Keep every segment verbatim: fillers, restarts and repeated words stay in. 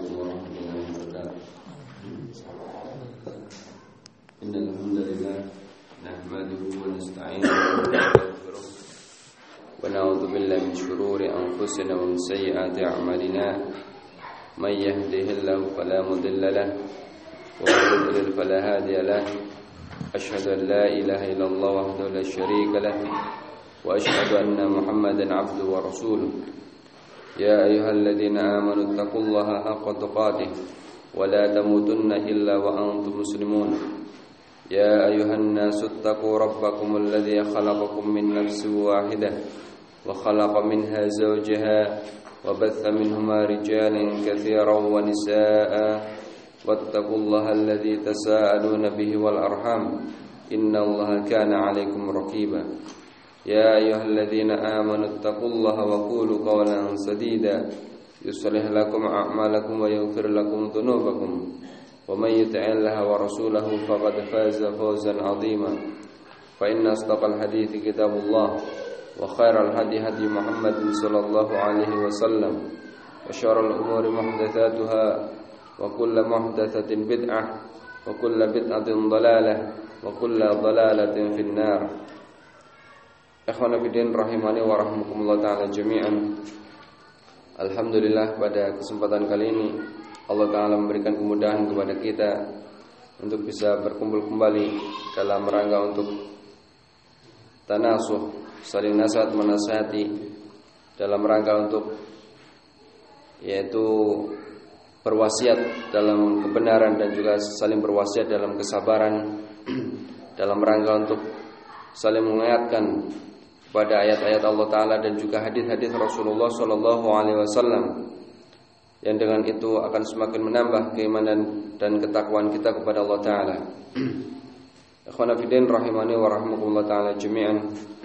warahmatullahi wabarakatuh. Innal hamdalillah nahmaduhu wa nasta'inuhu wa nastaghfiruh wa na'udzu billahi min shururi anfusina wa min sayyiati a'malina. May yahdihillahu fala mudilla lahu wa may yudlil fala hadiya lahu. Asyhadu an la ilaha illallah wahdahu la syarika lahu wa asyhadu anna Muhammadan 'abduhu wa rasuluh. يا أيها الذين آمنوا اتقوا الله حق تقاته ولا تموتن إلا وأنتم مسلمون يا أيها الناس اتقوا ربكم الذي خلقكم من نفس واحدة وخلق منها زوجها وبث منهما رجالا كثيرا ونساء واتقوا الله الذي تساءلون به والأرحام إن الله كان عليكم رقيبا يا أيها الذين آمنوا اتقوا الله وقولوا قولا سديدا يصلح لكم أعمالكم ويغفر لكم ذنوبكم ومن يطع الله ورسوله فقد فاز فوزا عظيما فإن أصدق الحديث كتاب الله وخير الهدي هدي محمد صلى الله عليه وسلم وشر الأمور محدثاتها وكل محدثة بدعة وكل بدعة ضلالة وكل ضلالة في النار. Ikhwan fillah rahimani wa rahmakumullah ta'ala jami'an. Alhamdulillah, pada kesempatan kali ini Allah Ta'ala memberikan kemudahan kepada kita untuk bisa berkumpul kembali dalam rangka untuk tanasuh, saling nasihat menasihati, dalam rangka untuk yaitu berwasiat dalam kebenaran dan juga saling berwasiat dalam kesabaran, dalam rangka untuk saling mengingatkan pada ayat-ayat Allah Ta'ala dan juga hadis-hadis Rasulullah Sallallahu Alaihi Wasallam, yang dengan itu akan semakin menambah keimanan dan ketakwaan kita kepada Allah Ta'ala. Ikhwan fillah rahimani wa rahmakumullah ta'ala jami'an.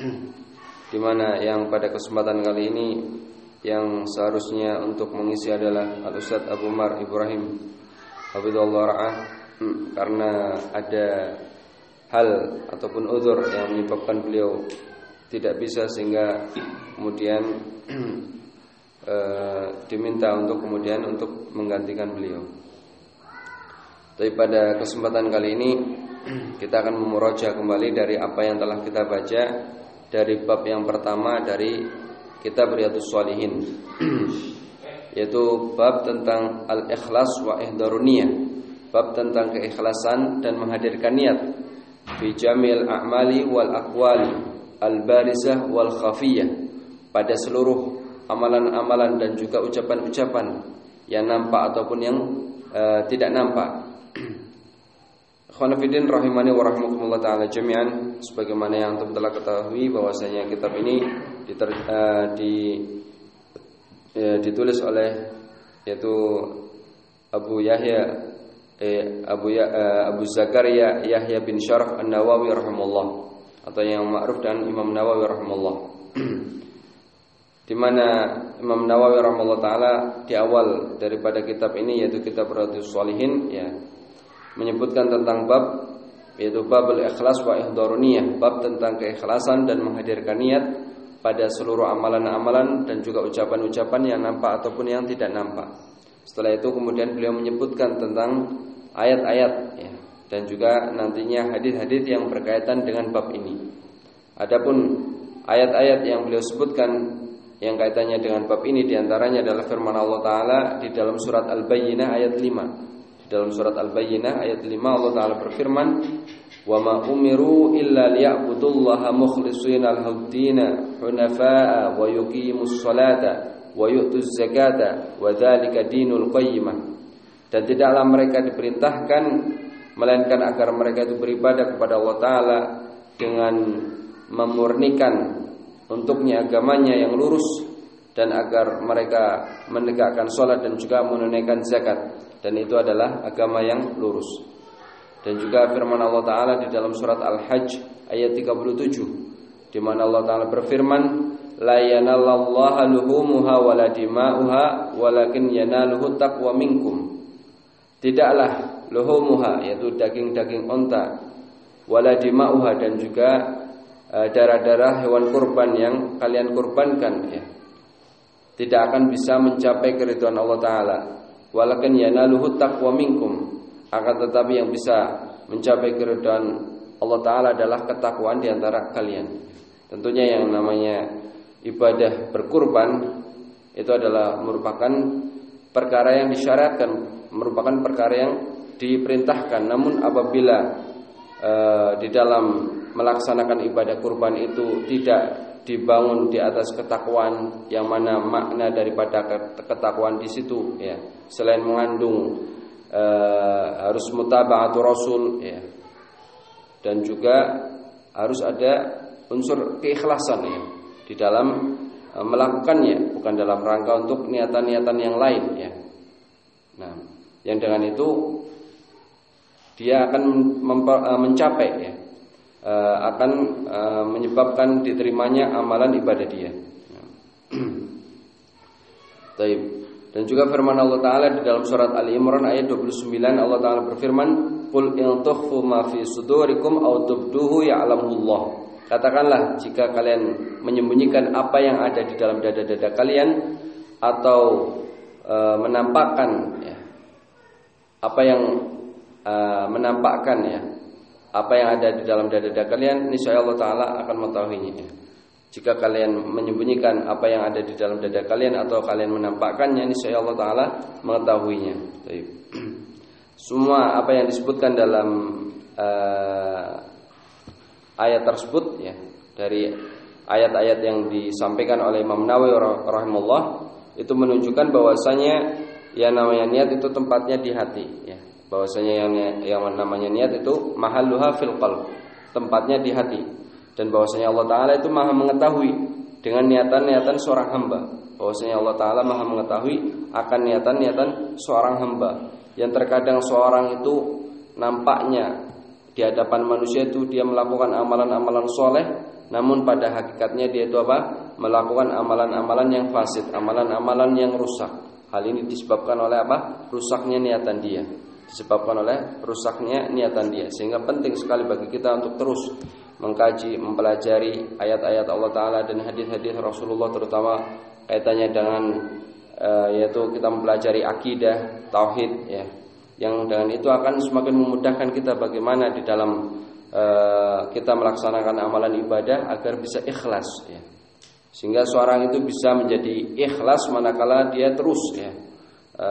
Dimana yang pada kesempatan kali ini yang seharusnya untuk mengisi adalah Al-Ustadz Abu Umar Ibrahim Hafizahullah Ra'ah, karena ada hal ataupun uzur yang menyebabkan beliau tidak bisa, sehingga kemudian e, diminta untuk kemudian untuk menggantikan beliau. Tapi pada kesempatan kali ini kita akan memurojaah kembali dari apa yang telah kita baca dari bab yang pertama dari kitab Riyadhus Shalihin, yaitu bab tentang al-ikhlas wa ihdarun niyah, bab tentang keikhlasan dan menghadirkan niat fi jamil a'mali wal aqwali al-barizah wal khafiyah, pada seluruh amalan-amalan dan juga ucapan-ucapan yang nampak ataupun yang uh, tidak nampak. Ikhwan fillah rahimani wa rahmakumullah ta'ala jami'an. Sebagaimana yang telah ketahui bahwasanya kitab ini diter, uh, di, uh, ditulis oleh yaitu Abu Yahya eh, Abu, ya, uh, Abu Zakaria Yahya bin Syaraf An-Nawawi rahimahullah, atau yang ma'ruf dan Imam Nawawi rahimahullah. Di mana Imam Nawawi rahimahullah taala di awal daripada kitab ini, yaitu kitab Riyadhus Shalihin, ya, menyebutkan tentang bab, yaitu babul ikhlas wa ihdarun niyah, bab tentang keikhlasan dan menghadirkan niat pada seluruh amalan-amalan dan juga ucapan-ucapan yang nampak ataupun yang tidak nampak. Setelah itu kemudian beliau menyebutkan tentang ayat-ayat, ya, dan juga nantinya hadis-hadis yang berkaitan dengan bab ini. Adapun ayat-ayat yang beliau sebutkan yang kaitannya dengan bab ini diantaranya adalah firman Allah Ta'ala di dalam surat Al-Bayyinah ayat lima. Di dalam surat Al-Bayyinah ayat lima Allah Ta'ala berfirman, "Wa ma umiru illa liya'budullaha mukhlishina al-huddina hunafa'a wa yuqimus salata wa yu'tuz zakata wa dzalika dinul qayyimah." Dan tidaklah mereka diperintahkan melainkan agar mereka itu beribadah kepada Allah Ta'ala dengan memurnikan untuknya agamanya yang lurus, dan agar mereka menegakkan sholat dan juga menunaikan zakat, dan itu adalah agama yang lurus. Dan juga firman Allah Ta'ala di dalam surat Al-Hajj ayat tiga puluh tujuh, di mana Allah Ta'ala berfirman, "La yanalallaha luhumuha wala dima'uha walakin yanaluhu taqwa minkum." Tidaklah luhumuha, yaitu daging-daging onta, wala dima'uha, dan juga uh, darah-darah hewan kurban yang kalian kurbankan, ya, tidak akan bisa mencapai keridhaan Allah Ta'ala. walakin yanaluhu taqwa minkum, akan tetapi yang bisa mencapai keridhaan Allah Ta'ala adalah ketakwaan di antara kalian. Tentunya yang namanya ibadah berkurban itu adalah merupakan perkara yang disyariatkan, merupakan perkara yang diperintahkan. Namun apabila e, di dalam melaksanakan ibadah kurban itu tidak dibangun di atas ketakwaan, yang mana makna daripada ketakwaan di situ ya, selain mengandung e, harus mutaba'atu rasul ya, dan juga harus ada unsur keikhlasan ya di dalam e, melakukannya, bukan dalam rangka untuk niatan-niatan yang lain ya. Nah, yang dengan itu dia akan memper, e, mencapai ya, e, akan e, menyebabkan diterimanya amalan ibadah dia. Taib. Dan juga firman Allah Ta'ala di dalam surat Ali Imran ayat dua puluh sembilan, Allah Ta'ala berfirman, "Qul in tukhfu ma fi sudurikum aw tubduhu ya'lamullah." Katakanlah, jika kalian menyembunyikan apa yang ada di dalam dada-dada kalian atau e, menampakkan ya, apa yang e, menampakkan ya, apa yang ada di dalam dada-dada kalian, niscaya Allah Ta'ala akan mengetahuinya ya. Jika kalian menyembunyikan apa yang ada di dalam dada kalian atau kalian menampakkannya, niscaya Allah Ta'ala mengetahuinya. Baik. Semua apa yang disebutkan dalam uh, ayat tersebut ya, dari ayat-ayat yang disampaikan oleh Imam Nawawi rahimahullah, itu menunjukkan bahwasanya yang namanya niat itu tempatnya di hati ya. Bahwasanya yang yang namanya niat itu mahalluha fil qalb, tempatnya di hati. Dan bahwasanya Allah Ta'ala itu maha mengetahui dengan niatan-niatan seorang hamba. Bahwasanya Allah Ta'ala maha mengetahui akan niatan-niatan seorang hamba. Yang terkadang seorang itu nampaknya di hadapan manusia itu dia melakukan amalan-amalan soleh, namun pada hakikatnya dia itu apa? Melakukan amalan-amalan yang fasid, amalan-amalan yang rusak. Hal ini disebabkan oleh apa? Rusaknya niatan dia. Disebabkan oleh rusaknya niatan dia. Sehingga penting sekali bagi kita untuk terus mengkaji, mempelajari ayat-ayat Allah Ta'ala dan hadis-hadis Rasulullah, terutama kaitannya dengan e, yaitu kita mempelajari akidah, tauhid ya, yang dengan itu akan semakin memudahkan kita bagaimana di dalam e, kita melaksanakan amalan ibadah agar bisa ikhlas ya. Sehingga seorang itu bisa menjadi ikhlas manakala dia terus ya e,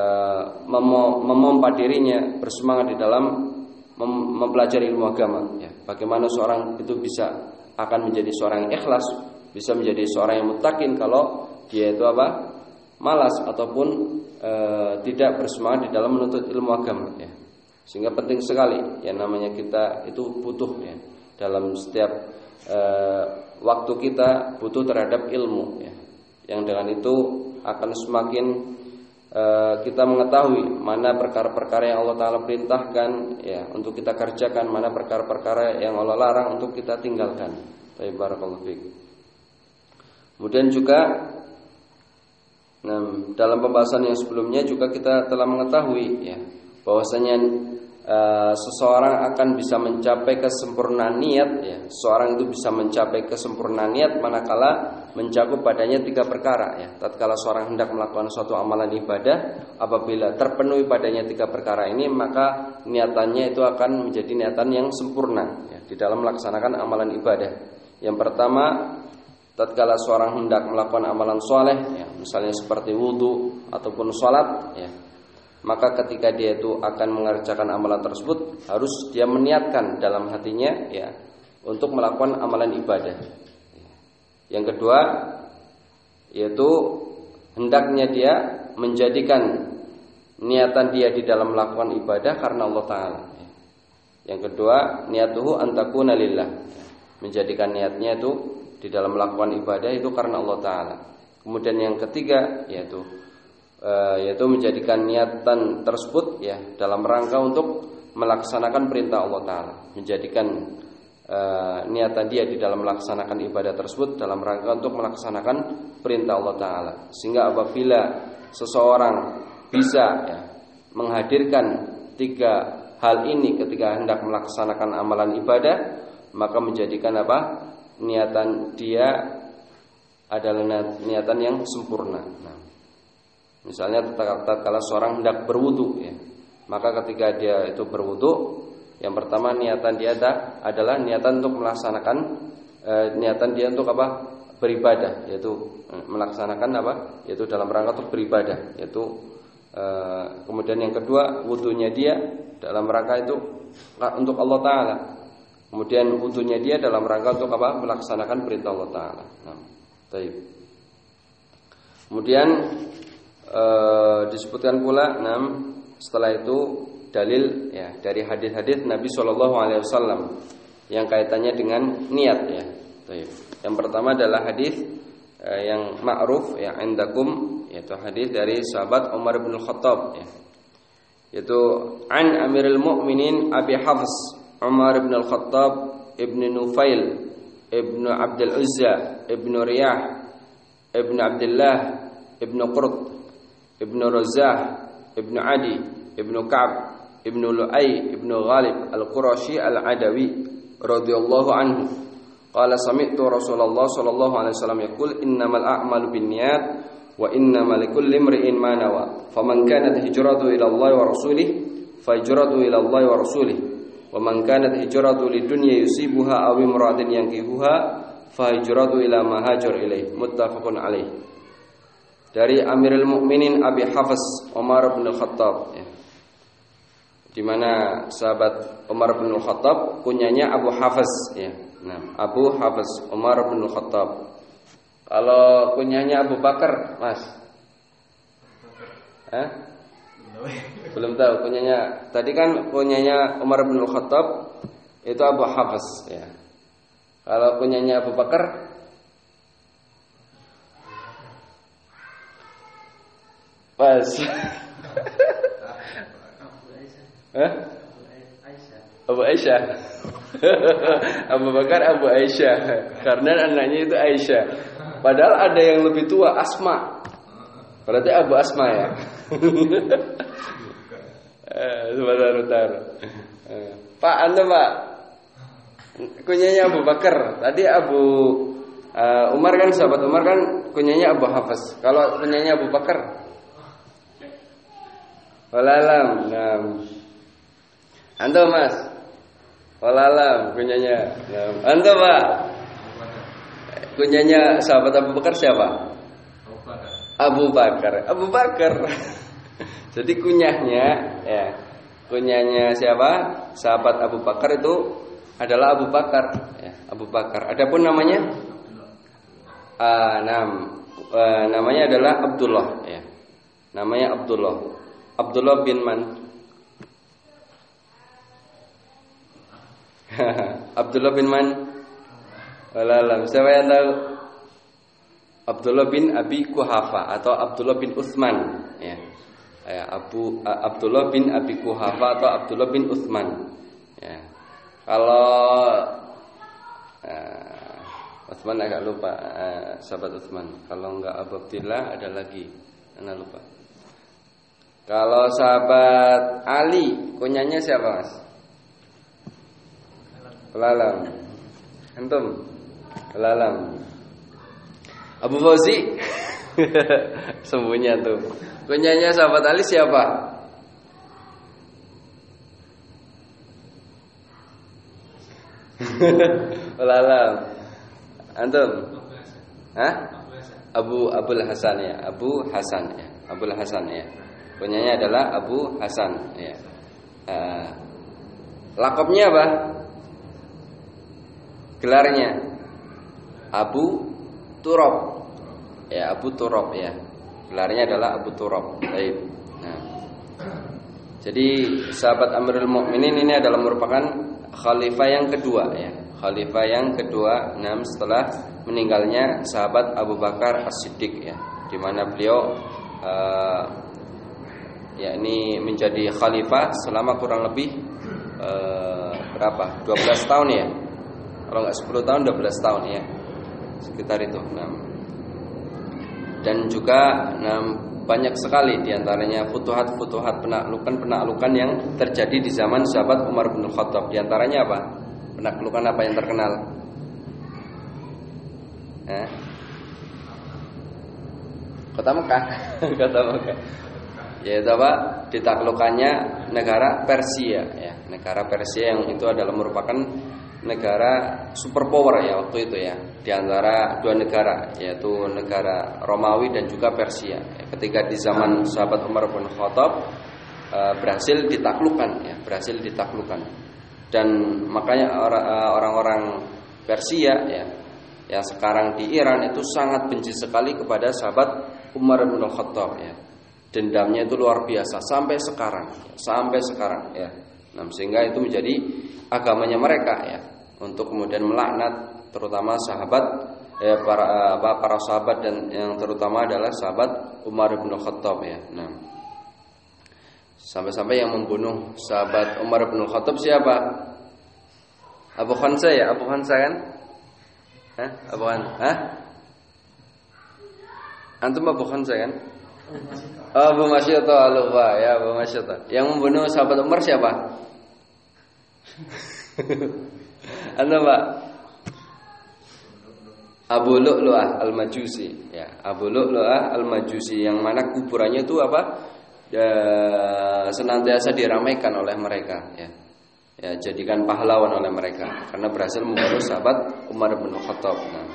memompa dirinya bersemangat di dalam mempelajari ilmu agama ya. Bagaimana seorang itu bisa akan menjadi seorang yang ikhlas, bisa menjadi seorang yang muttaqin kalau dia itu apa? Malas ataupun e, tidak bersemangat di dalam menuntut ilmu agama ya. Sehingga penting sekali yang namanya kita itu butuh ya, dalam setiap e, waktu kita butuh terhadap ilmu ya. Yang dengan itu akan semakin kita mengetahui mana perkara-perkara yang Allah Ta'ala perintahkan ya untuk kita kerjakan, mana perkara-perkara yang Allah larang untuk kita tinggalkan. Baik, barakallahu fiik. Kemudian juga nah, dalam pembahasan yang sebelumnya juga kita telah mengetahui ya bahwasanya uh, seseorang akan bisa mencapai kesempurnaan niat ya. Seorang itu bisa mencapai kesempurnaan niat manakala mencakup padanya tiga perkara ya. Tatkala seorang hendak melakukan suatu amalan ibadah, apabila terpenuhi padanya tiga perkara ini, maka niatannya itu akan menjadi niatan yang sempurna ya, di dalam melaksanakan amalan ibadah. Yang pertama, tatkala seorang hendak melakukan amalan soleh ya, misalnya seperti wudu ataupun sholat ya, maka ketika dia itu akan mengerjakan amalan tersebut, harus dia meniatkan dalam hatinya ya untuk melakukan amalan ibadah. Yang kedua, yaitu hendaknya dia menjadikan niatan dia di dalam melakukan ibadah karena Allah Ta'ala. Yang kedua, niatuhu antakuna lillah, menjadikan niatnya itu di dalam melakukan ibadah itu karena Allah Ta'ala. Kemudian yang ketiga, yaitu yaitu menjadikan niatan tersebut ya dalam rangka untuk melaksanakan perintah Allah Ta'ala, menjadikan Uh, niatan dia di dalam melaksanakan ibadah tersebut dalam rangka untuk melaksanakan perintah Allah Ta'ala. Sehingga apabila seseorang bisa ya, menghadirkan tiga hal ini ketika hendak melaksanakan amalan ibadah, maka menjadikan apa? Niatan dia adalah niatan yang sempurna. Nah, Misalnya tatkala seorang hendak berwudu ya, maka ketika dia itu berwudu, yang pertama niatan dia adalah niatan untuk melaksanakan eh, niatan dia untuk apa? Beribadah, yaitu eh, melaksanakan apa? Yaitu dalam rangka untuk beribadah, yaitu eh, kemudian yang kedua wudunya dia dalam rangka itu untuk Allah Ta'ala. Kemudian wudunya dia dalam rangka untuk apa? Melaksanakan perintah Allah Ta'ala. Nah, baik. Kemudian e, disebutkan pula enam setelah itu dalil ya dari hadis-hadis Nabi Shallallahu Alaihi Wasallam yang kaitannya dengan niat ya. Baik. Yang pertama adalah hadis e, yang ma'ruf ya indakum, yaitu hadis dari sahabat Umar bin Khattab ya. Yaitu an Amirul Mukminin Abi Hafs Umar bin Al-Khattab Ibn Nufail Ibn Abdul Uzza Ibn Riyah Ibn Abdullah Ibn Qurt Ibn Razah Ibn Adi Ibn Ka'ab Ibn Lu'ay Ibn Ghalib Al-Qurashi Al-Adawi radhiyallahu anhu qala sami'tu Rasulullah sallallahu alaihi wasallam yaqul innamal a'malu binniyat wa innamal likulli imri'in ma nawa faman kanat hijratuhu ila Allah wa rasulih fa hijratuhu ila Allah wa rasulih wa man kanat hijratuhu lidunya yusibuha aw imra'atin yankihuha fa hijratuhu ila ma hajar ilaih muttafaqun alaih. Dari Amirul Mukminin Abi Hafs Umar bin Khattab ya. Di mana sahabat Umar bin Khattab kunyanya Abu Hafs ya. Nah, Abu Hafs Umar bin Khattab. Kalau kunyanya Abu Bakar, Mas? Hah? Belum tahu kunyanya. Tadi kan kunyanya Umar bin Khattab itu Abu Hafs ya. Kalau kunyanya Abu Bakar pas. Hah? Abu Aisyah. Abu Bakar Abu Aisyah. Karena anaknya itu Aisyah. Padahal ada yang lebih tua, Asma. Berarti Abu Asma ya. Sebentar-bentar. Pak, Anda Pak, kunyanya Abu Bakar. Tadi Abu uh, Umar kan, sahabat Umar kan kunyanya Abu Hafs. Kalau kunyanya Abu Bakar, walalam. Nah, Anda Mas, walalam kunyanya. Nah, Anda Pak, kunyanya sahabat Abu Bakar siapa? Abu Bakar. Abu Bakar. Jadi kunyahnya ya. Kunyahnya siapa? Sahabat Abu Bakar itu adalah Abu Bakar ya, Abu Bakar. Adapun namanya uh, nam, uh, namanya adalah Abdullah ya. Namanya Abdullah. Abdullah bin Man. Abdullah bin Man. Walalam. Siapa yang tahu? Abdullah bin Abi Kuhafa atau Abdullah bin Utsman ya. Ya, Abu uh, Abdullah bin Abi Kuhafa atau Abdullah bin Utsman ya. Kalau uh, Utsman agak lupa, uh, sahabat Utsman. Kalau enggak Abu Abdillah ada lagi, ana lupa. Kalau sahabat Ali, kunyanya siapa, Mas? Lalam. Antum? Lalam. Abu Fauzi. Sembunyi tuh. Kunyanya sahabat Ali siapa? Lalam. Antum? Hah? Abu Abul Hasan ya. Abu Hasan ya. Abul Hasan ya. Kunyanya adalah Abu Hasan ya. Uh, lakopnya apa? Gelarnya Abu Turab. Ya, Abu Turab ya. Gelarnya adalah Abu Turab. Baik. Nah. Jadi sahabat Amirul Mukminin ini adalah merupakan khalifah yang kedua ya. Khalifah yang kedua enam setelah meninggalnya sahabat Abu Bakar As-Siddiq ya. Di mana beliau uh, ya ini menjadi khalifah selama kurang lebih uh, berapa? dua belas tahun ya. Kalau enggak sepuluh tahun, dua belas tahun ya. Sekitar itu. Nah. Dan juga nah, banyak sekali diantaranya futuhat-futuhat penaklukan-penaklukan yang terjadi di zaman sahabat Umar bin Khattab. Diantaranya apa? Penaklukan apa yang terkenal? Eh? Kota Mekah. Kota Mekah. Yaitu apa? Ditaklukkannya negara Persia ya. Negara Persia yang itu adalah merupakan negara superpower ya waktu itu ya. Di antara dua negara yaitu negara Romawi dan juga Persia. Ya, ketika di zaman sahabat Umar bin Khattab e, berhasil ditaklukkan ya, berhasil ditaklukkan. Dan makanya orang-orang Persia ya yang sekarang di Iran itu sangat benci sekali kepada sahabat Umar bin Khattab ya. Dendamnya itu luar biasa sampai sekarang, sampai sekarang ya. Nah, sehingga itu menjadi agamanya mereka ya, untuk kemudian melaknat terutama sahabat ya, para para sahabat dan yang terutama adalah sahabat Umar bin Khattab ya. Nah, sampai-sampai yang membunuh sahabat Umar bin Khattab siapa? Abu Khansa ya, Abu Khansa kan? Hah? Abu Khansa? Hah? Antum Abu Khansa kan? Oh, Abu Masyata lupa ya, Abu Masyata. Yang membunuh sahabat Umar siapa? Anda Pak? Abu Lu'lu'ah Al-Majusi ya, Abu Lu'lu'ah Al-Majusi yang mana kuburannya itu apa? Ya, senantiasa diramaikan oleh mereka ya. Ya, jadikan pahlawan oleh mereka karena berhasil membunuh sahabat Umar bin Khattab. Nah,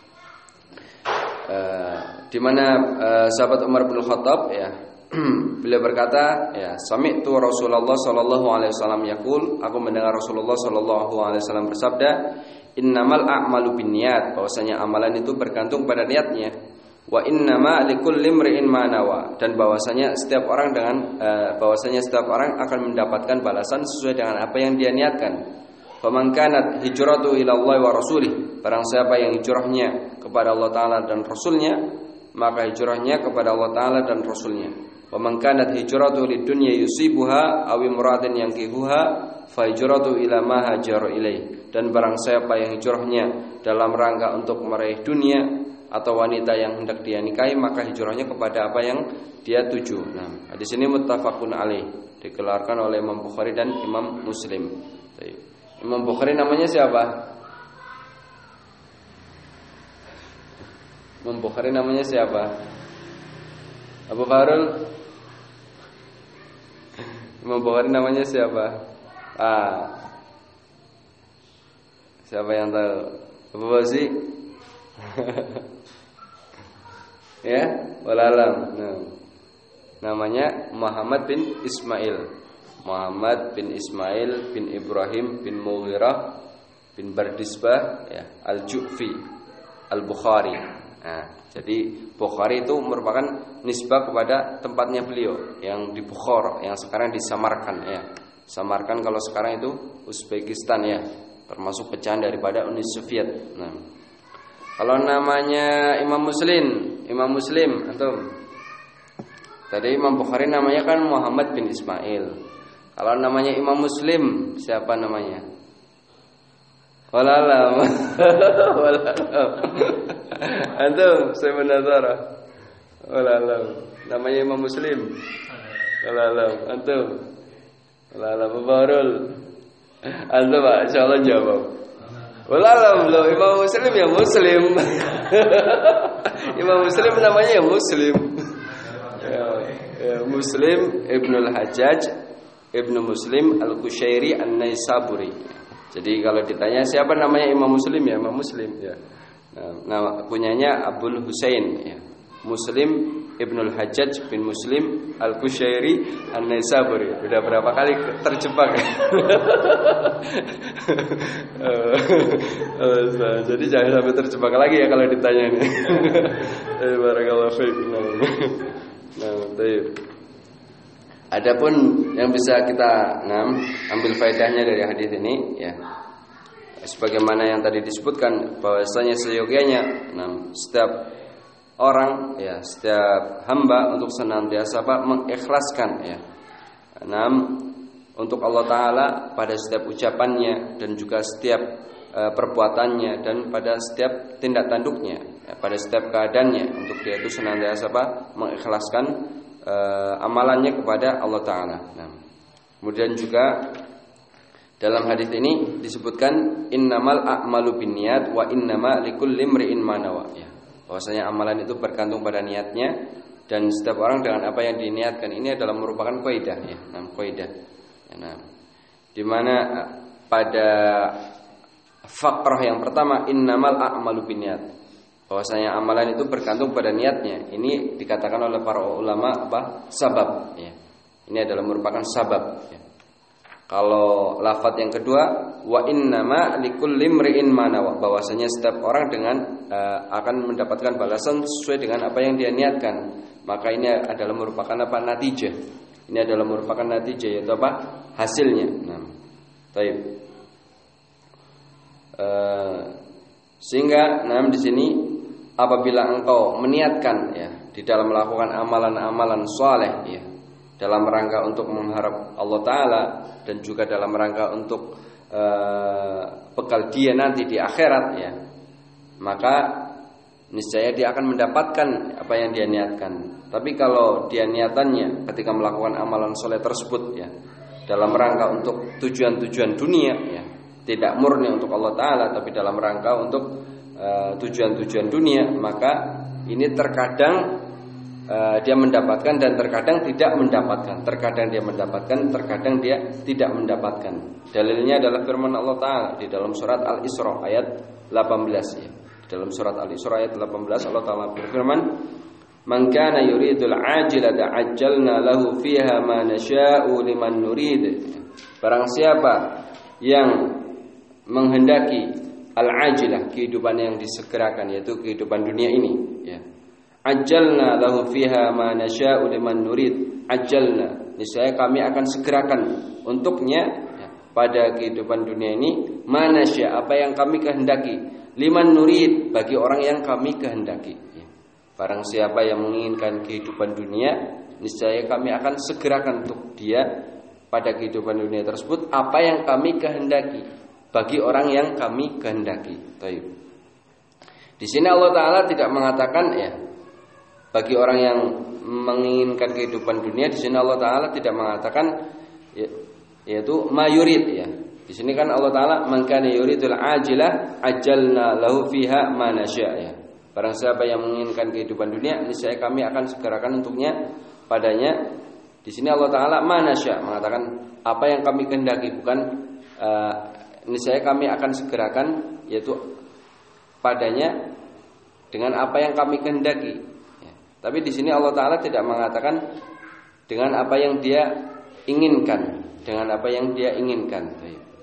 Uh, di mana uh, sahabat Umar bin Khattab ya beliau berkata ya sami'tu Rasulullah sallallahu alaihi wasallam yaqul, aku mendengar Rasulullah sallallahu alaihi wasallam bersabda, innamal a'malu binniyat, bahwasanya amalan itu bergantung pada niatnya, wa innama likulli imri'in ma nawa, dan bahwasanya setiap orang dengan uh, bahwasanya setiap orang akan mendapatkan balasan sesuai dengan apa yang dia niatkan. Faman kanat hijratu ila Allah wa rasulih, barang siapa yang hijrahnya kepada Allah Ta'ala dan Rasulnya, maka hijrahnya kepada Allah Ta'ala dan Rasulnya. Faman kanat hijratu lidunya yusibuha aw imra'atin yankihuha fa hijratu ila ma hajara ilaih, dan barang siapa yang hijrahnya dalam rangka untuk meraih dunia atau wanita yang hendak dia nikahi, maka hijrahnya kepada apa yang dia tuju. Nah, di sini muttafaqun alaih, dikeluarkan oleh Imam Bukhari dan Imam Muslim. Imam Bukhari namanya siapa? Imam Bukhari namanya siapa? Abu Farul? Imam Bukhari namanya siapa? Ah, siapa yang tahu? Abu Bazi? Ya, walalam. Nah, namanya Muhammad bin Ismail. Muhammad bin Ismail bin Ibrahim bin Mughirah bin Bardisbah ya, Al-Ju'fi Al-Bukhari. Nah, jadi Bukhari itu merupakan nisbah kepada tempatnya beliau yang di Bukhara, yang sekarang di Samarkand ya. Samarkand kalau sekarang itu Uzbekistan ya, termasuk pecahan daripada Uni Soviet. Nah, kalau namanya Imam Muslim, Imam Muslim antum. Tadi Imam Bukhari namanya kan Muhammad bin Ismail. Kalau namanya Imam Muslim, siapa namanya? Walalam. Walalam. Antum, saya menazara. Walalam. Namanya Imam Muslim. Walalam. Antum. Walalam. Babarul. Antum, Pak, insyaallah jawab. Walalam, loh, Imam Muslim ya Muslim. Imam Muslim namanya ya Muslim. Ya, ya, Muslim Ibnul Hajjaj Ibnu Muslim Al-Qushairi An-Naisaburi. Jadi kalau ditanya siapa namanya Imam Muslim ya Imam Muslim ya. Nah, nama punyanya Abdul Husain ya. Muslim Ibnul Hajjaj bin Muslim Al-Qushairi An-Naisaburi. Udah berapa kali terjebak ya? Jadi jangan sampai terjebak lagi ya kalau ditanya nih. Barakallahu fiik. Nah, baik. Adapun yang bisa kita nah, ambil faedahnya dari hadis ini ya, sebagaimana yang tadi disebutkan bahwasanya seyogianya nah, setiap orang ya, setiap hamba untuk senantiasa apa mengikhlaskan ya, nah, untuk Allah Ta'ala pada setiap ucapannya dan juga setiap uh, perbuatannya dan pada setiap tindak tanduknya ya, pada setiap keadaannya, untuk dia itu senantiasa apa mengikhlaskan Uh, amalannya kepada Allah Ta'ala. Nah, kemudian juga dalam hadis ini disebutkan innamal a'malu binniyat wa innama likulli imri'in ma nawa ya. Bahwasanya amalan itu bergantung pada niatnya dan setiap orang dengan apa yang diniatkan. Ini adalah merupakan kaidah ya, nah kaidah. Ya, nah, di mana pada faqrah yang pertama innamal a'malu binniyat, bahwasanya amalan itu bergantung pada niatnya. Ini dikatakan oleh para ulama apa? Sabab ya. Ini adalah merupakan sabab ya. Kalau lafaz yang kedua wa innama likulli imri'in ma nawa, bahwasanya setiap orang dengan uh, akan mendapatkan balasan sesuai dengan apa yang dia niatkan. Maka ini adalah merupakan apa? Natijah. Ini adalah merupakan natijah, yaitu apa? Hasilnya. Nah, baik. Uh, sehingga nah di sini apabila engkau meniatkan ya di dalam melakukan amalan-amalan saleh ya, dalam rangka untuk mengharap Allah Ta'ala dan juga dalam rangka untuk uh, bekal dia nanti di akhirat ya, maka niscaya dia akan mendapatkan apa yang dia niatkan. Tapi kalau dia niatannya ketika melakukan amalan soleh tersebut ya dalam rangka untuk tujuan-tujuan dunia ya, tidak murni untuk Allah Ta'ala tapi dalam rangka untuk uh, tujuan-tujuan dunia, maka ini terkadang Uh, dia mendapatkan dan terkadang tidak mendapatkan. Terkadang dia mendapatkan, terkadang dia tidak mendapatkan. Dalilnya adalah firman Allah Ta'ala di dalam surat Al-Isra ayat delapan belas ya. Di dalam surat Al-Isra ayat delapan belas Allah Ta'ala berfirman, "Man kana yuridul ajilata ajjalna lahu fiha ma nasya'u liman nurid." Barang siapa yang menghendaki al-ajilah, kehidupan yang disegerakan, yaitu kehidupan dunia ini ya, ajjalna lahu fiha ma nasya'u liman nurid. Ajjalna, niscaya kami akan segerakan untuknya ya, pada kehidupan dunia ini ma nasya', apa yang kami kehendaki, liman nurid, bagi orang yang kami kehendaki ya. Barang siapa yang menginginkan kehidupan dunia, niscaya kami akan segerakan untuk dia pada kehidupan dunia tersebut apa yang kami kehendaki bagi orang yang kami kehendaki. Baik. Di sini Allah Ta'ala tidak mengatakan ya bagi orang yang menginginkan kehidupan dunia. Di sini Allah Ta'ala tidak mengatakan ya, yaitu mayurid ya. Di sini kan Allah Ta'ala man kana yuridul ajilah ajjalna lahu fiha ma nasya' ya. Barang siapa yang menginginkan kehidupan dunia, niscaya kami akan segerakan untuknya padanya. Di sini Allah Ta'ala ma nasya' mengatakan apa yang kami kehendaki, bukan uh, niscaya kami akan segerakan, yaitu padanya dengan apa yang kami kehendaki. Tapi di sini Allah Ta'ala tidak mengatakan dengan apa yang dia inginkan, dengan apa yang dia inginkan.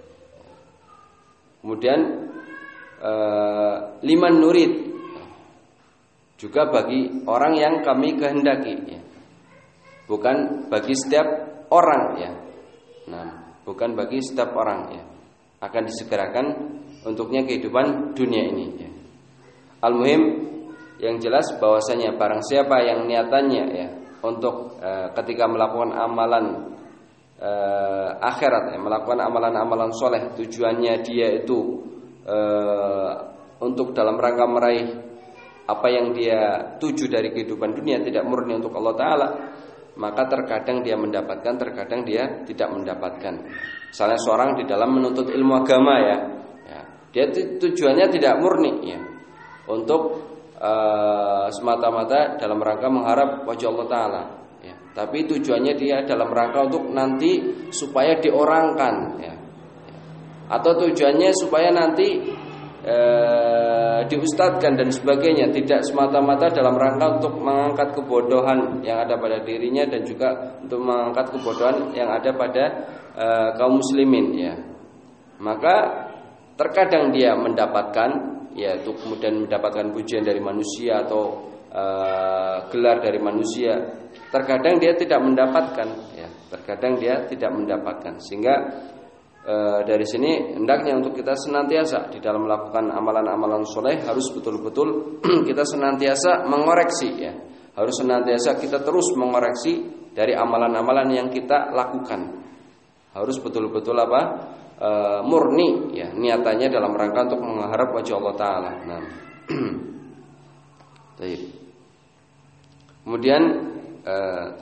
Kemudian eh, liman nurid, juga bagi orang yang kami kehendaki, ya. Bukan bagi setiap orang, ya. Nah, bukan bagi setiap orang, ya. Akan disegerakan untuknya kehidupan dunia ini, ya. Al-muhim, yang jelas bahwasanya barang siapa yang niatannya ya untuk e, ketika melakukan amalan e, akhirat ya, melakukan amalan-amalan soleh, tujuannya dia itu e, untuk dalam rangka meraih apa yang dia tuju dari kehidupan dunia, tidak murni untuk Allah Ta'ala, maka terkadang dia mendapatkan, terkadang dia tidak mendapatkan. Misalnya seorang di dalam menuntut ilmu agama ya, ya dia tujuannya tidak murni ya untuk Uh, semata-mata dalam rangka mengharap wajah Allah Ta'ala ya. Tapi tujuannya dia dalam rangka untuk nanti supaya diorangkan ya. Atau tujuannya supaya nanti uh, diustadkan dan sebagainya. Tidak semata-mata dalam rangka untuk mengangkat kebodohan yang ada pada dirinya, dan juga untuk mengangkat kebodohan yang ada pada uh, kaum muslimin ya. Maka terkadang dia mendapatkan, yaitu kemudian mendapatkan pujian dari manusia atau uh, gelar dari manusia. Terkadang dia tidak mendapatkan, ya. Terkadang dia tidak mendapatkan. Sehingga uh, dari sini hendaknya untuk kita senantiasa di dalam melakukan amalan-amalan soleh harus betul-betul kita senantiasa mengoreksi, ya. Harus senantiasa kita terus mengoreksi dari amalan-amalan yang kita lakukan. Harus betul-betul apa? E, murni ya niatannya dalam rangka untuk mengharap wajah Allah Ta'ala. Nah. Kemudian e,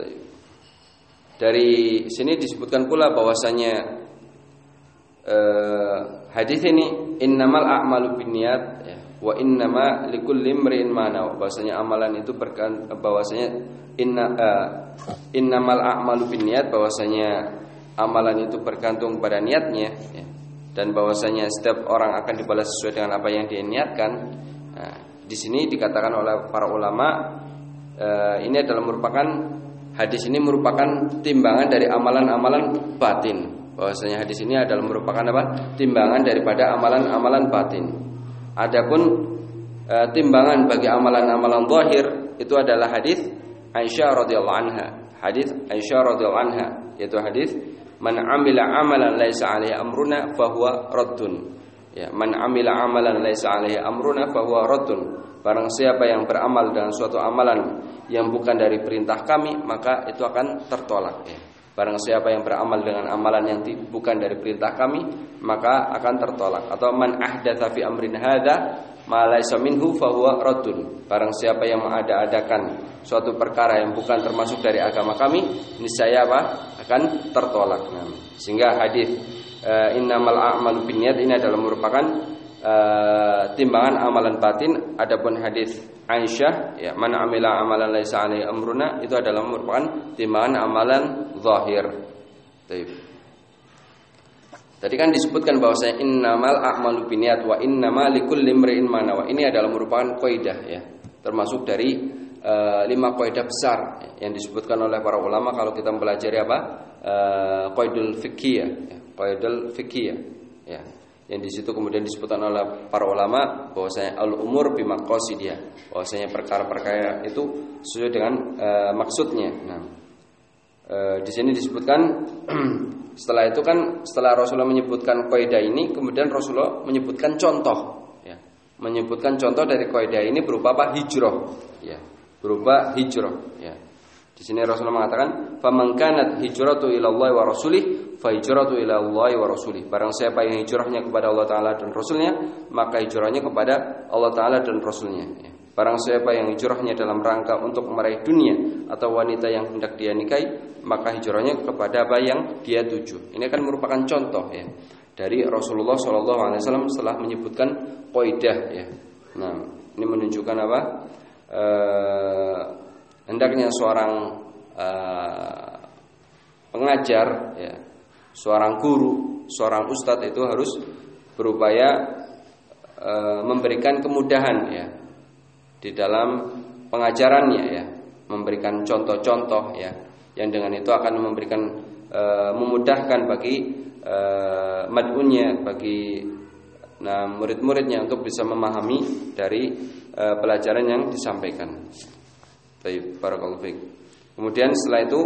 dari sini disebutkan pula bahwasanya e, hadis ini innamal a'malu binniyat ya, wa innama likulli imri'in ma nawa, bahwasanya amalan itu berkan bahwasanya inna uh, innamal a'malu binniyat, bahwasanya amalan itu bergantung pada niatnya ya. Dan bahwasanya setiap orang akan dibalas sesuai dengan apa yang dia niatkan. Nah, di sini dikatakan oleh para ulama uh, ini adalah merupakan hadis ini merupakan timbangan dari amalan-amalan batin. Bahwasanya hadis ini adalah merupakan apa? Timbangan daripada amalan-amalan batin. Adapun e, timbangan bagi amalan-amalan zahir itu adalah hadis Aisyah radhiyallahu anha. Hadis Aisyah radhiyallahu anha yaitu hadis man amila amalan laisa alaihi amruna fahuwa raddun. Ya, man amila amalan laisa alaihi amruna fahuwa raddun. Barang siapa yang beramal dengan suatu amalan yang bukan dari perintah kami, maka itu akan tertolak ya. Barang siapa yang beramal dengan amalan yang bukan dari perintah kami, maka akan tertolak. Atau man ahdatsa fi amrin hadza ma laysa minhu fa huwa raddun. Barang siapa yang mengada-adakan suatu perkara yang bukan termasuk dari agama kami, niscaya apa? Akan tertolak. Nah, sehingga hadis uh, innamal a'malu binniyat ini adalah merupakan uh, timbangan amalan batin. Adapun hadis Aisyah ya, man amila amalan laisa alaihi amruna, itu adalah merupakan timbangan amalan zahir. Baik. Tadi kan disebutkan bahwasanya innamal a'malu binniyat wa innamal likulli imri'in ma nawa. Ini adalah merupakan kaidah ya, termasuk dari uh, lima kaidah besar yang disebutkan oleh para ulama kalau kita mempelajari apa? Uh, qaidul fiqhiyah, ya, qaidul fiqhiyah ya. Yang di situ kemudian disebutkan oleh para ulama bahwasanya al-umur bimaqasidiyah, bahwasanya perkara-perkara itu sesuai dengan uh, maksudnya. Nah, uh, di sini disebutkan setelah itu kan setelah Rasulullah menyebutkan kaidah ini, kemudian Rasulullah menyebutkan contoh ya. Menyebutkan contoh dari kaidah ini berupa apa? Hijrah ya. Berupa hijrah ya. Di sini Rasulullah mengatakan, "Faman kanat hijratu ila Allah wa rasulih, fa hijratu ila Allah wa rasulih." Barang siapa yang hijrahnya kepada Allah Taala dan Rasulnya, maka hijrahnya kepada Allah Taala dan Rasulnya. Barang siapa yang hijrahnya dalam rangka untuk meraih dunia atau wanita yang hendak dia nikahi, maka hijrahnya kepada apa yang dia tuju. Ini akan merupakan contoh ya dari Rasulullah shallallahu alaihi wasallam setelah menyebutkan kaidah ya. Nah, ini menunjukkan apa? Eh, hendaknya seorang uh, pengajar ya, seorang guru, seorang ustadz itu harus berupaya uh, memberikan kemudahan ya di dalam pengajarannya ya, memberikan contoh-contoh ya, yang dengan itu akan memberikan uh, memudahkan bagi uh, mad'unnya, bagi nah murid-muridnya untuk bisa memahami dari uh, pelajaran yang disampaikan. Baik, barakallahu fiik. Kemudian setelah itu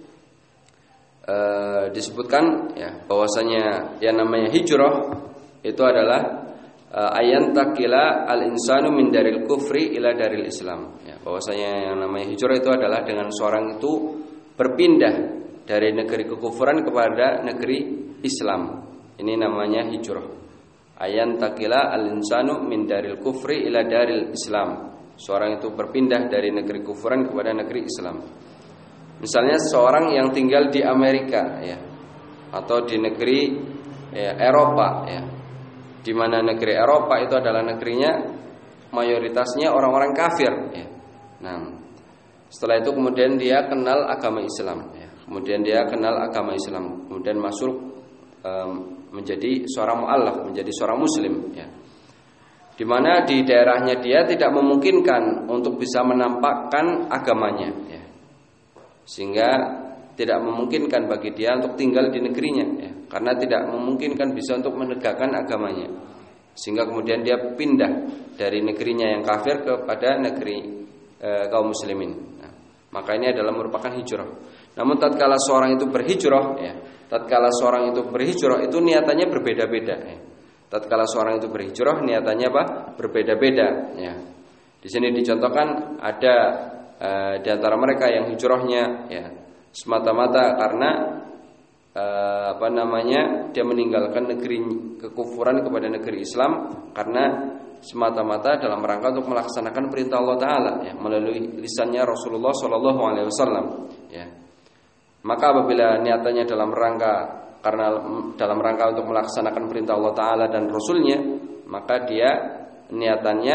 e, disebutkan ya bahwasanya yang namanya hijrah itu adalah e, ayan takila al insanu min daril kufri ila daril Islam. Ya, bahwasanya yang namanya hijrah itu adalah dengan seorang itu berpindah dari negeri kekufuran kepada negeri Islam. Ini namanya hijrah. Ayan takila al insanu min daril kufri ila daril Islam. Seorang itu berpindah dari negeri kufuran kepada negeri Islam. Misalnya seorang yang tinggal di Amerika ya, atau di negeri ya, Eropa ya, di mana negeri Eropa itu adalah negerinya mayoritasnya orang-orang kafir ya. Nah, setelah itu kemudian dia kenal agama Islam ya. Kemudian dia kenal agama Islam, kemudian masuk um, menjadi seorang mu'allaf, menjadi seorang muslim ya. Di mana di daerahnya dia tidak memungkinkan untuk bisa menampakkan agamanya ya. Sehingga tidak memungkinkan bagi dia untuk tinggal di negerinya ya. Karena tidak memungkinkan bisa untuk menegakkan agamanya. Sehingga kemudian dia pindah dari negerinya yang kafir kepada negeri e, kaum muslimin. Nah, maka ini adalah merupakan hijrah. Namun tatkala seorang itu berhijrah ya, tatkala seorang itu berhijrah itu niatannya berbeda-beda ya. Tatkala seorang itu berhijrah niatannya apa? Berbeda-beda ya. Di sini dicontohkan ada e, di antara mereka yang hijrahnya ya semata-mata karena e, apa namanya? Dia meninggalkan negeri kekufuran kepada negeri Islam karena semata-mata dalam rangka untuk melaksanakan perintah Allah Taala ya melalui lisannya Rasulullah Shallallahu alaihi wasallam ya. Maka apabila niatannya dalam rangka karena dalam rangka untuk melaksanakan perintah Allah Ta'ala dan Rasulnya, maka dia niatannya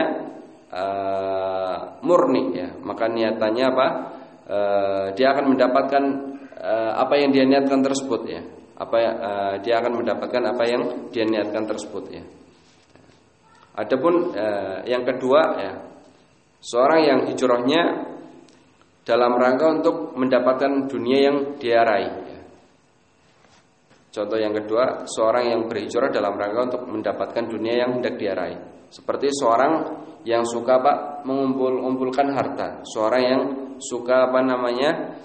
uh, murni ya, maka niatannya apa? Uh, dia akan mendapatkan uh, apa yang dia niatkan tersebut ya. Apa uh, dia akan mendapatkan apa yang dia niatkan tersebut ya. Adapun uh, yang kedua ya, seorang yang hijrahnya dalam rangka untuk mendapatkan dunia yang dia raih ya. Contoh yang kedua, seorang yang berhijrah dalam rangka untuk mendapatkan dunia yang hendak dia raih. Seperti seorang yang suka Pak mengumpul-umpulkan harta, seorang yang suka apa namanya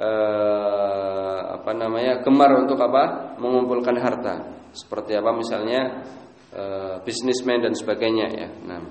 eh, apa namanya gemar untuk apa mengumpulkan harta. Seperti apa misalnya eh, bisnismen dan sebagainya ya. Nah,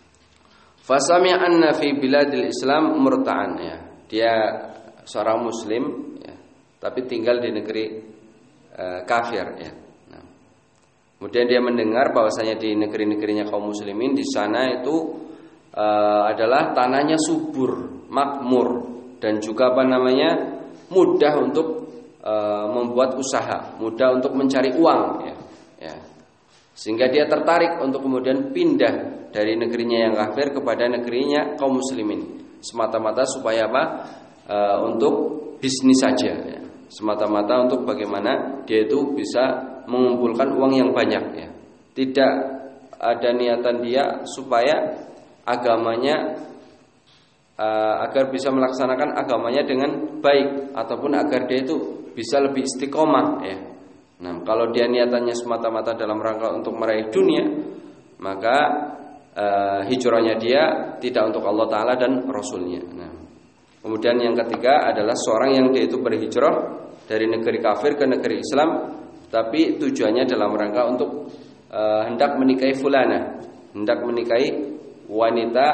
fasami anna fi biladil Islam murta'an ya. Dia seorang muslim ya, tapi tinggal di negeri e, kafir ya. Nah, kemudian dia mendengar bahwasanya di negeri-negerinya kaum muslimin di sana itu e, adalah tanahnya subur, makmur dan juga apa namanya mudah untuk e, membuat usaha, mudah untuk mencari uang ya. Ya. Sehingga dia tertarik untuk kemudian pindah dari negerinya yang kafir kepada negerinya kaum muslimin. Semata-mata supaya apa? E, untuk bisnis saja ya. Semata-mata untuk bagaimana dia itu bisa mengumpulkan uang yang banyak ya. Tidak ada niatan dia supaya agamanya e, agar bisa melaksanakan agamanya dengan baik, ataupun agar dia itu bisa lebih istiqomah ya. Nah, kalau dia niatannya semata-mata dalam rangka untuk meraih dunia, maka Uh, hijrahnya dia tidak untuk Allah Ta'ala dan Rasulnya. Nah, kemudian yang ketiga adalah seorang yang dia itu berhijrah dari negeri kafir ke negeri Islam, tapi tujuannya dalam rangka untuk uh, hendak menikahi fulana, hendak menikahi wanita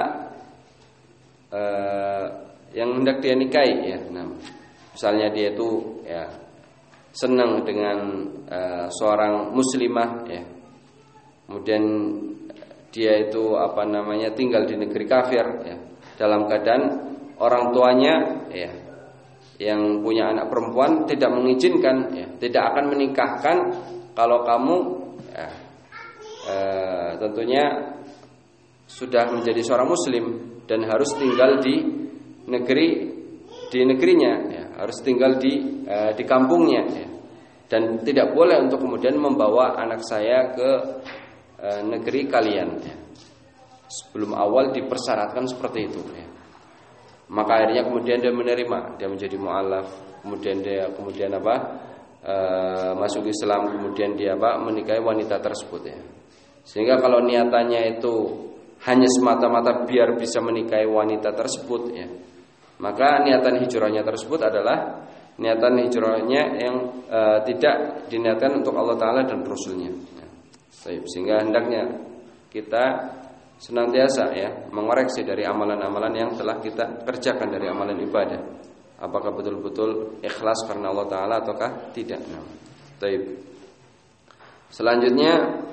uh, yang hendak dia nikahi ya. Nah, misalnya dia itu ya senang dengan uh, seorang muslimah ya, kemudian dia itu apa namanya tinggal di negeri kafir ya, dalam keadaan orang tuanya ya yang punya anak perempuan tidak mengizinkan ya, tidak akan menikahkan kalau kamu ya, e, tentunya sudah menjadi seorang muslim dan harus tinggal di negeri di negerinya ya, harus tinggal di e, di kampungnya ya. Dan tidak boleh untuk kemudian membawa anak saya ke negeri kalian ya. Sebelum awal dipersyaratkan seperti itu ya. Maka akhirnya kemudian dia menerima, dia menjadi mu'alaf, kemudian dia kemudian apa e, masuk Islam, kemudian dia apa menikahi wanita tersebut ya. Sehingga kalau niatannya itu hanya semata-mata biar bisa menikahi wanita tersebut ya, maka niatan hijrahnya tersebut adalah niatan hijrahnya yang e, tidak diniatkan untuk Allah Ta'ala dan Rasulnya ya. Sehingga hendaknya kita senantiasa ya mengoreksi dari amalan-amalan yang telah kita kerjakan dari amalan ibadah. Apakah betul-betul ikhlas karena Allah Ta'ala ataukah tidak. Nah, baik. Selanjutnya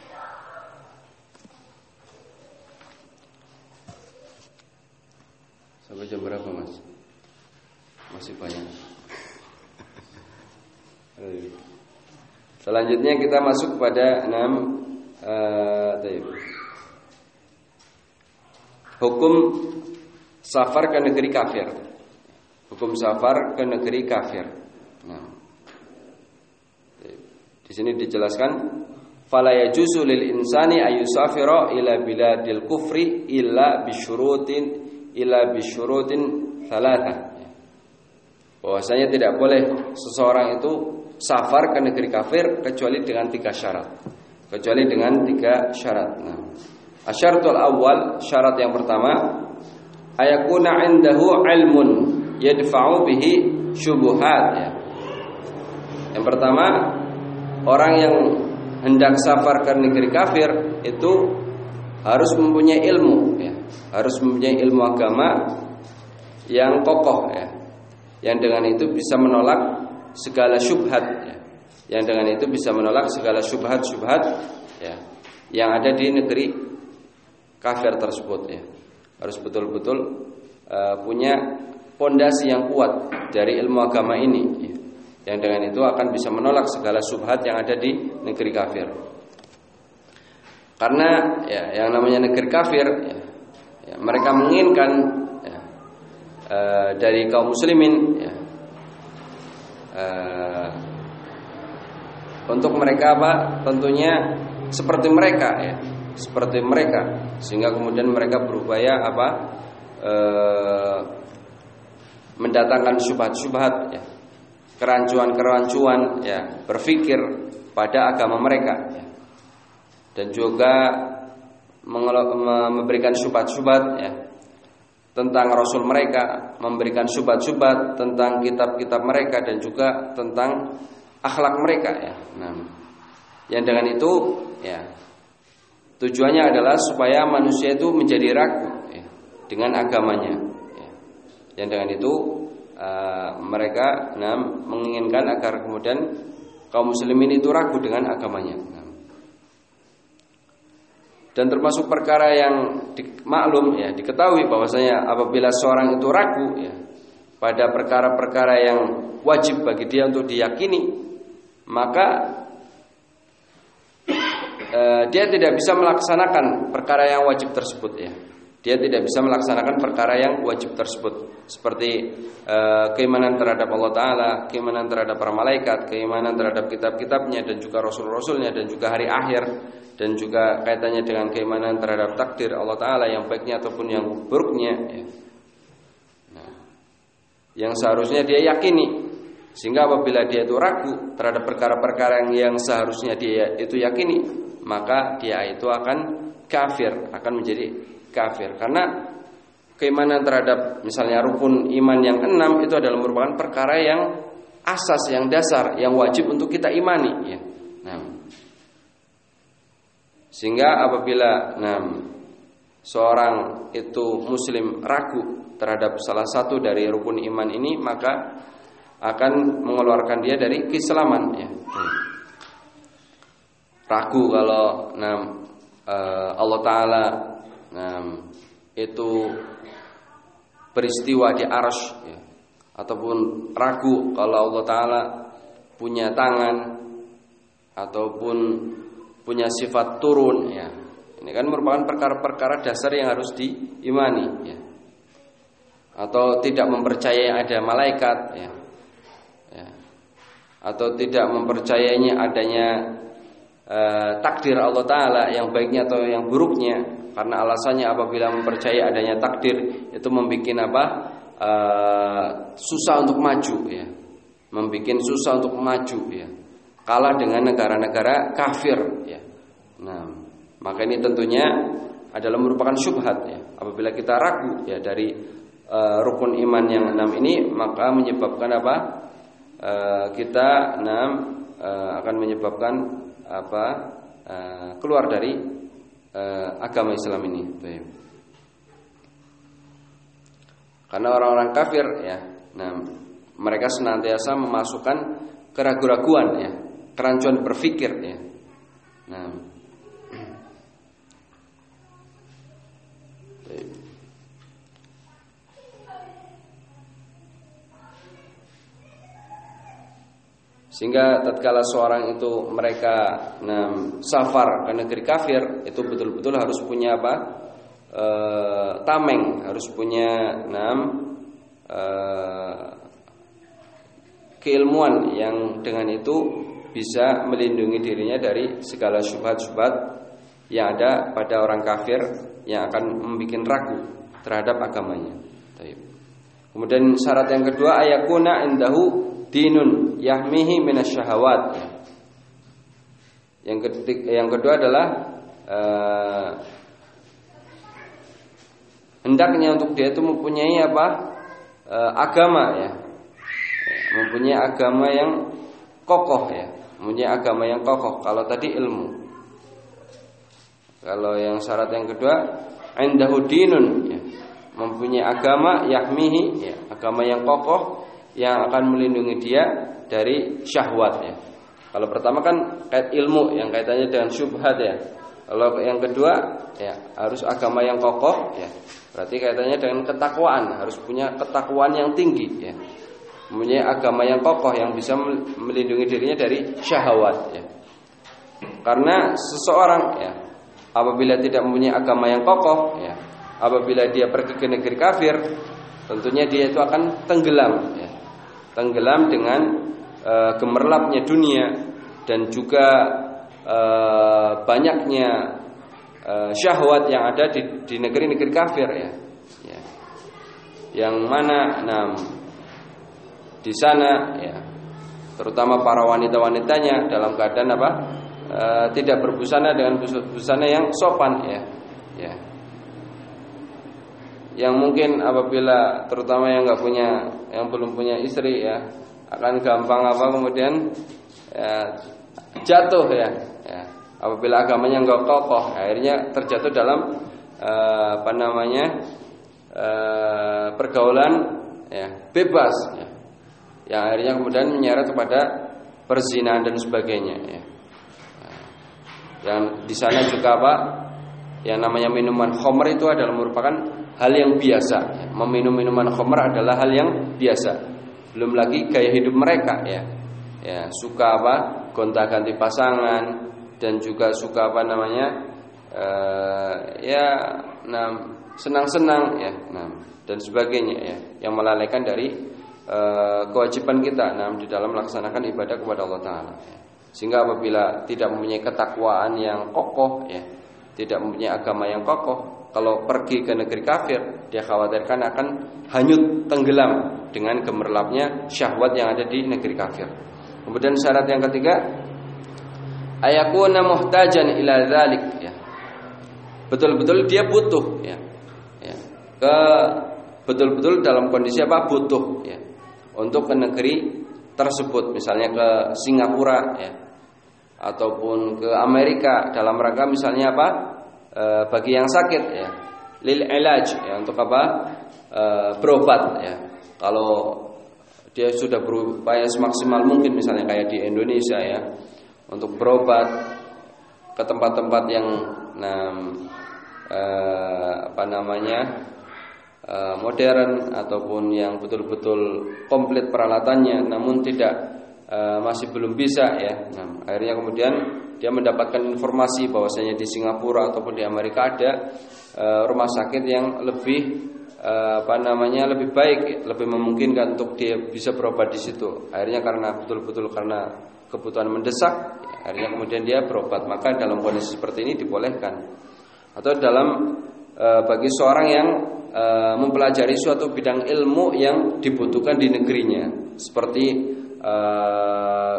sampai jam berapa Mas? Masih banyak. Selanjutnya kita masuk pada enam uh, hukum safar ke negeri kafir. Hukum safar ke negeri kafir. Nah, di sini dijelaskan, fala yajuzu lil insani ayusafira ila biladil kufri illa bisyurutin illa bisyurutin thalatha. Bahwasanya tidak boleh seseorang itu safar ke negeri kafir kecuali dengan tiga syarat. Kecuali dengan tiga syarat. Nah, asyaratul awal, syarat yang pertama, ayakuna indahu ilmun yadfa'u bihi syubuhat ya. Yang pertama, orang yang hendak safar ke negeri kafir itu harus mempunyai ilmu ya, harus mempunyai ilmu agama yang kokoh ya. Yang dengan itu bisa menolak segala syubhat ya. Yang dengan itu bisa menolak segala syubhat-syubhat ya yang ada di negeri kafir tersebut ya. Harus betul-betul uh, punya pondasi yang kuat dari ilmu agama ini ya. Yang dengan itu akan bisa menolak segala syubhat yang ada di negeri kafir. Karena ya, yang namanya negeri kafir, ya, ya, mereka menginginkan ya, e, dari kaum muslimin ya, e, untuk mereka apa? Tentunya seperti mereka ya, seperti mereka, sehingga kemudian mereka berupaya apa? E, mendatangkan syubhat-syubhat ya, kerancuan-kerancuan ya, berpikir pada agama mereka ya. Dan juga memberikan syubhat-syubhat ya, tentang Rasul mereka, memberikan syubhat-syubhat tentang kitab-kitab mereka dan juga tentang akhlak mereka ya. Nah, yang dengan itu ya, tujuannya adalah supaya manusia itu menjadi ragu ya, dengan agamanya ya. Yang dengan itu uh, mereka nah, menginginkan agar kemudian kaum muslimin itu ragu dengan agamanya. Nah, dan termasuk perkara yang di, maklum ya, diketahui bahwasanya apabila seorang itu ragu ya pada perkara-perkara yang wajib bagi dia untuk diyakini, maka eh, dia tidak bisa melaksanakan perkara yang wajib tersebut ya. Dia tidak bisa melaksanakan perkara yang wajib tersebut, seperti eh, keimanan terhadap Allah Ta'ala, keimanan terhadap para malaikat, keimanan terhadap kitab-kitabnya dan juga rasul-rasulnya dan juga hari akhir, dan juga kaitannya dengan keimanan terhadap takdir Allah Ta'ala yang baiknya ataupun yang buruknya ya. Nah, yang seharusnya dia yakini, sehingga apabila dia itu ragu terhadap perkara-perkara yang, yang seharusnya dia itu yakini, maka dia itu akan kafir, akan menjadi kafir. Karena keimanan terhadap misalnya rukun iman yang enam itu adalah merupakan perkara yang asas, yang dasar, yang wajib untuk kita imani ya. Nah, sehingga apabila nah, seorang itu muslim ragu terhadap salah satu dari rukun iman ini, maka akan mengeluarkan dia dari keislaman ya. Ragu kalau nah, Allah Ta'ala nah, itu peristiwa di arsy ya. Ataupun ragu kalau Allah Ta'ala punya tangan ataupun punya sifat turun ya. Ini kan merupakan perkara-perkara dasar yang harus diimani ya. Atau tidak mempercayai ada malaikat ya. Ya. Atau tidak mempercayainya adanya eh, takdir Allah Ta'ala yang baiknya atau yang buruknya. Karena alasannya apabila mempercayai adanya takdir itu membuat apa? Eh, susah untuk maju ya. Membuat susah untuk maju ya. Kalah dengan negara-negara kafir ya. Nah, maka ini tentunya adalah merupakan syubhat ya. Apabila kita ragu ya dari uh, rukun iman yang enam ini, maka menyebabkan apa? Uh, kita enam uh, akan menyebabkan apa? Uh, keluar dari uh, agama Islam ini. Baik. Karena orang-orang kafir ya, nah, mereka senantiasa memasukkan keraguan-raguan ya, kerancuan berpikir ya. Nah, sehingga tatkala seorang itu mereka nah, safar ke negeri kafir, itu betul-betul harus punya apa? E, tameng, harus punya nah, e, keilmuan yang dengan itu bisa melindungi dirinya dari segala syubhat-syubhat yang ada pada orang kafir yang akan membuat ragu terhadap agamanya. Kemudian syarat yang kedua, ayakuna indahu dinun yahmihi minasyahawat. Yang ketiga, yang kedua adalah eh, hendaknya untuk dia itu mempunyai apa? Eh, agama ya. Mempunyai agama yang kokoh ya. Mempunyai agama yang kokoh. Kalau tadi ilmu. Kalau yang syarat yang kedua, indahu dinun ya. Mempunyai agama yahmihi ya, agama yang kokoh yang akan melindungi dia dari syahwat ya. Kalau pertama kan kait ilmu yang kaitannya dengan syubhat ya. Kalau yang kedua ya harus agama yang kokoh ya. Berarti kaitannya dengan ketakwaan, harus punya ketakwaan yang tinggi ya. Mempunyai agama yang kokoh yang bisa melindungi dirinya dari syahwat ya. Karena seseorang ya apabila tidak mempunyai agama yang kokoh, ya, apabila dia pergi ke negeri kafir, tentunya dia itu akan tenggelam, ya, tenggelam dengan e, gemerlapnya dunia dan juga e, banyaknya e, syahwat yang ada di, di negeri-negeri kafir, ya, ya, yang mana, nah, di sana, ya, terutama para wanita-wanitanya dalam keadaan apa? E, tidak berbusana dengan busana yang sopan, ya, ya. Yang mungkin apabila terutama yang nggak punya, yang belum punya istri, ya, akan gampang apa kemudian ya, jatuh, ya, ya. Apabila agamanya nggak kokoh, akhirnya terjatuh dalam e, apa namanya e, pergaulan, ya, bebas, ya, yang akhirnya kemudian menyeret kepada perzinahan dan sebagainya, ya. Yang di sana juga apa? Yang namanya minuman khamr itu adalah merupakan hal yang biasa, ya. Meminum minuman khamr adalah hal yang biasa. Belum lagi gaya hidup mereka, ya, ya, suka apa? Gonta-ganti pasangan dan juga suka apa namanya? Uh, ya, nah, senang-senang, ya, nah, dan sebagainya, ya, yang melalaikan dari uh, kewajiban kita, nah, di dalam melaksanakan ibadah kepada Allah Taala. Ya. Sehingga apabila tidak mempunyai ketakwaan yang kokoh, ya, tidak mempunyai agama yang kokoh, kalau pergi ke negeri kafir, dia khawatirkan akan hanyut tenggelam dengan gemerlapnya syahwat yang ada di negeri kafir. Kemudian syarat yang ketiga, ayakuna muhtajan ila dzalik, ya. Betul-betul dia butuh, ya, ya, ke betul-betul dalam kondisi apa? Butuh, ya, untuk ke negeri tersebut, misalnya ke Singapura, ya, ataupun ke Amerika dalam rangka misalnya apa? E, bagi yang sakit, ya, lil ilaj, ya, untuk apa? E, berobat, ya. Kalau dia sudah berupaya semaksimal mungkin misalnya kayak di Indonesia, ya, untuk berobat ke tempat-tempat yang nah, e, apa namanya? modern ataupun yang betul-betul komplit peralatannya, namun tidak e, masih belum bisa, ya. Nah, akhirnya kemudian dia mendapatkan informasi bahwasanya di Singapura ataupun di Amerika ada e, rumah sakit yang lebih e, apa namanya lebih baik, lebih memungkinkan untuk dia bisa berobat di situ. Akhirnya karena betul-betul karena kebutuhan mendesak, ya, akhirnya kemudian dia berobat. Maka dalam kondisi seperti ini dibolehkan. Atau dalam e, bagi seorang yang Uh, mempelajari suatu bidang ilmu yang dibutuhkan di negerinya, seperti uh,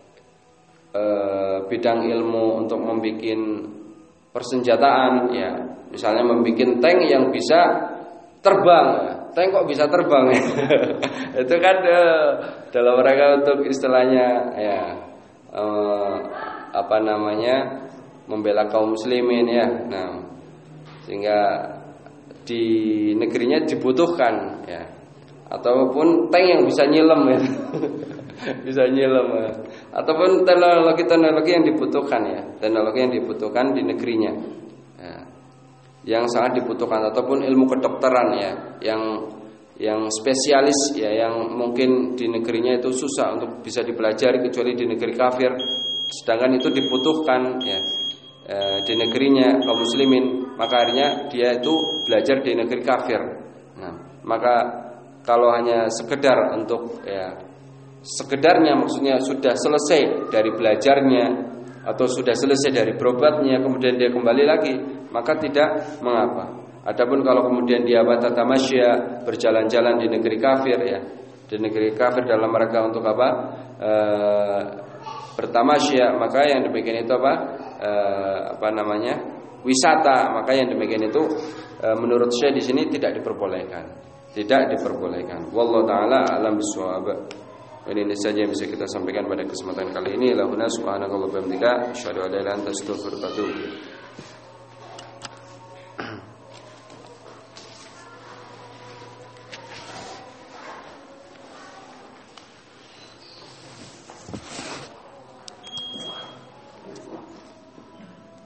uh, bidang ilmu untuk membuat persenjataan, ya, misalnya membuat tank yang bisa terbang. Tank kok bisa terbang? Itu kan uh, dalam rangka untuk istilahnya, ya, uh, apa namanya membela kaum muslimin, ya. Nah, sehingga di negerinya dibutuhkan, ya, ataupun tank yang bisa nyelam, ya. Bisa nyelam, ya. Ataupun teknologi-teknologi yang dibutuhkan, ya, teknologi yang dibutuhkan di negerinya, ya, yang sangat dibutuhkan, ataupun ilmu kedokteran, ya, yang yang spesialis, ya, yang mungkin di negerinya itu susah untuk bisa dipelajari kecuali di negeri kafir, sedangkan itu dibutuhkan, ya, di negerinya kaum muslimin, maka akhirnya dia itu belajar di negeri kafir. Nah, maka kalau hanya sekedar untuk, ya, sekedarnya maksudnya sudah selesai dari belajarnya atau sudah selesai dari berobatnya, kemudian dia kembali lagi, maka tidak mengapa. Adapun kalau kemudian dia batatamasya, berjalan-jalan di negeri kafir, ya, di negeri kafir dalam rangka untuk apa? E, bertamasya, maka yang demikian itu apa? E, apa namanya? Wisata, maka yang demikian itu e, menurut saya di sini tidak diperbolehkan. Tidak diperbolehkan. Wallahu taala alam bisawab. Ini saja yang bisa kita sampaikan pada kesempatan kali ini. Lahuna subhanallahi wa bihamdika, asyhadu an la ilaha illa anta, astaghfiruka wa atubu ilaik.